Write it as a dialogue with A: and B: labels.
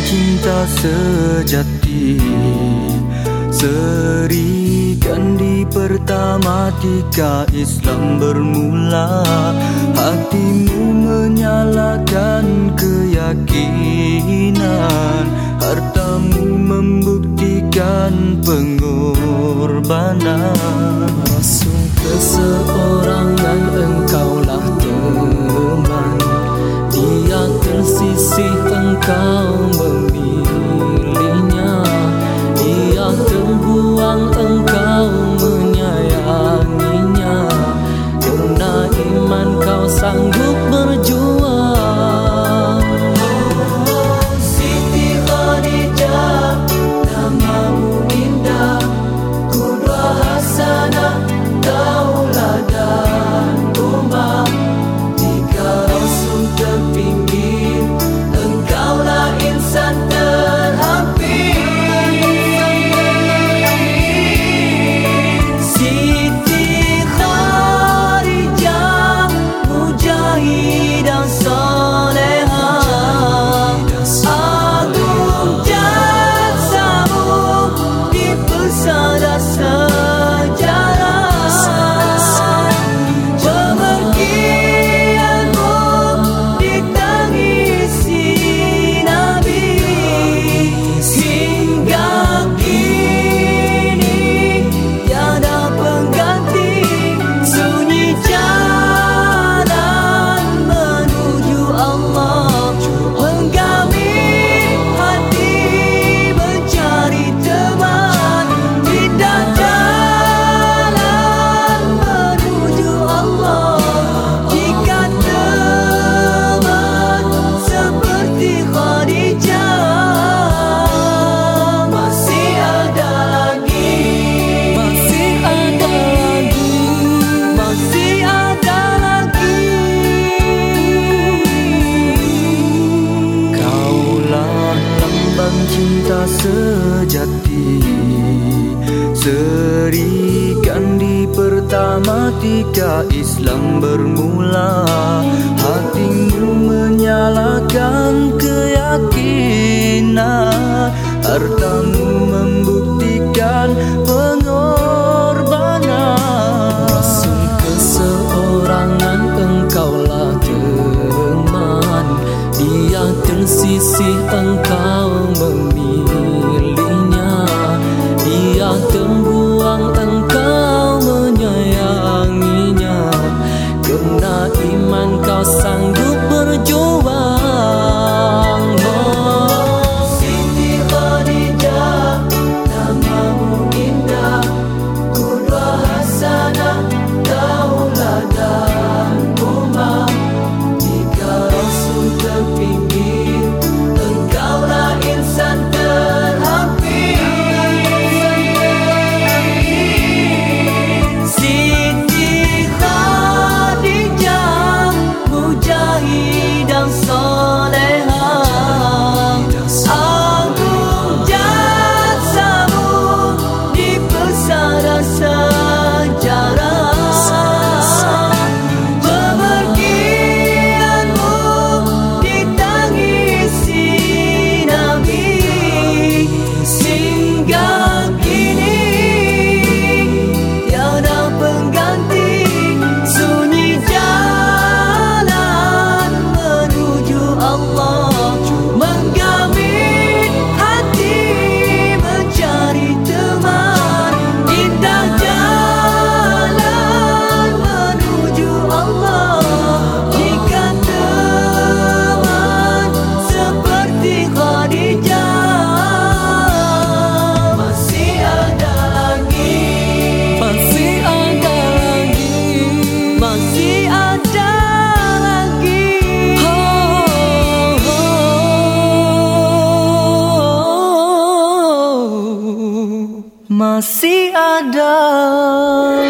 A: cinta sejati, serikan di pertama ketika Islam bermula. Hatimu menyalakan keyakinan, hartamu membuktikan pengorbanan.
B: Masuk keseorangan engkaulah teman, dia tersisih engkau memilihnya, dia terbuang engkau menyayanginya, karena iman kau sanggup berjuang.
C: Siti Khadijah, namamu indah, qudwah hasanah, tauladan ummah. Jika Rasul terpinggir, engkaulah insan terhampir. Siti Khadijah, mujahidah salehah, agung jasamu di pesada sejarah. Pemergianmu ditangisi Nabi, hingga kini tiada pengganti. Sunyi jalan menuju Allah, menggamit hati mencari teman. Indah jalan menuju Allah, jika teman seperti Khadijah. Masih ada lagi, masih ada lagi, masih ada lagi.
A: Kaulah lambang cinta sejati, serikan di pertama ketika Islam bermula. Hatimu menyalakan keyakinan, hartamu membuktikan pengorbanan.
B: Masuk keseorangan engkaulah teman, dia tersisih engkau memilihnya, dia terbuang engkau menyayanginya, karena iman kau sanggup berjuang.
C: Siti Khadijah, namamu indah, qudwah hasanah, tauladan ummah. Jika Rasul terpinggir, engkaulah insan terhampir. Siti Khadijah, mujahidah salehah, agung jasamu di pesada sejarah. Pemergianmu ditangisi Nabi, hingga kini tiada pengganti. Sunyi jalan menuju Allah, menggamit hati mencari teman. Indah jalan menuju Allah, jika teman seperti Khadijah. Masih ada lagi, masih ada lagi, masih ada lagi.
A: Masih ada